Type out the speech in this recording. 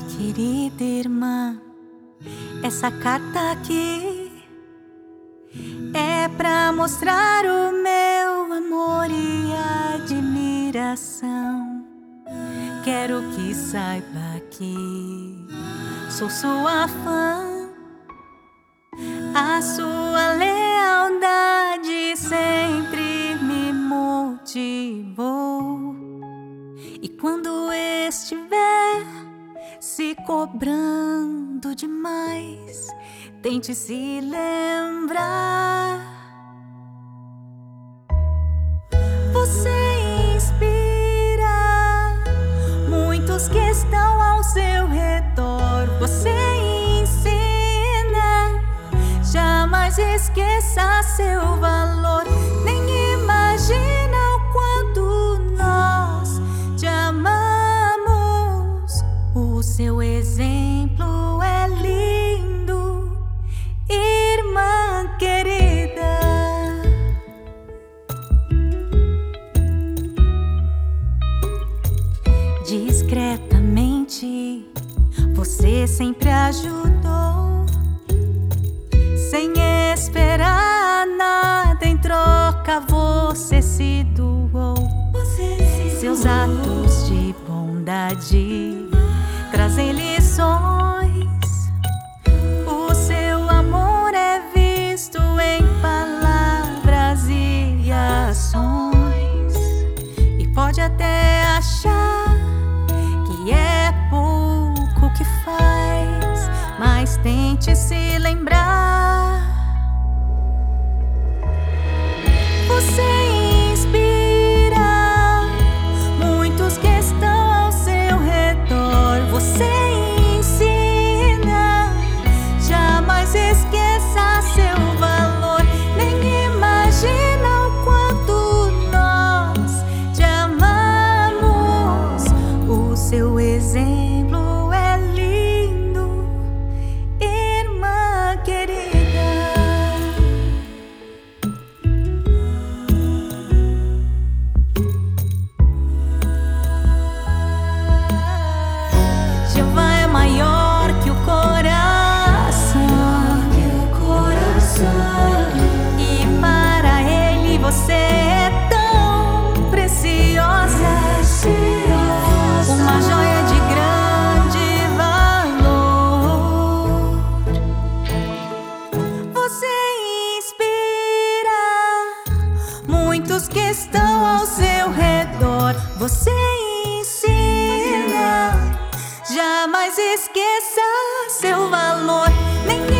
Querida irmã, essa carta aqui é pra mostrar o meu amor e admiração. Quero que saiba que sou sua fã. A sua lealdade sempre me motivou. E quando estiver se cobrando demais, tente se lembrar. Você inspira muitos que estão ao seu redor. Você ensina, jamais esqueça seu valor. Nem imagina o quanto nós te amamos. O seu exemplo é lindo, irmã querida. Discretamente, você sempre ajudou, sem esperar nada em troca. Você se doou. Seus atos de bondade trazem lições. O seu amor é visto em palavras e ações. E pode até achar que é pouco que faz, mas tente se lembrar. Você inspira muitos que estão ao seu redor. Você ensina, jamais esqueça seu valor. Nem imagina o quanto nós te amamos. O seu exemplo é lindo, irmã querida. Jeová é maior que o coração, e para Ele você é tão preciosa, uma joia de grande valor. Você inspira muitos que estão ao seu redor. Você ensina, jamais esqueça seu valor. Nem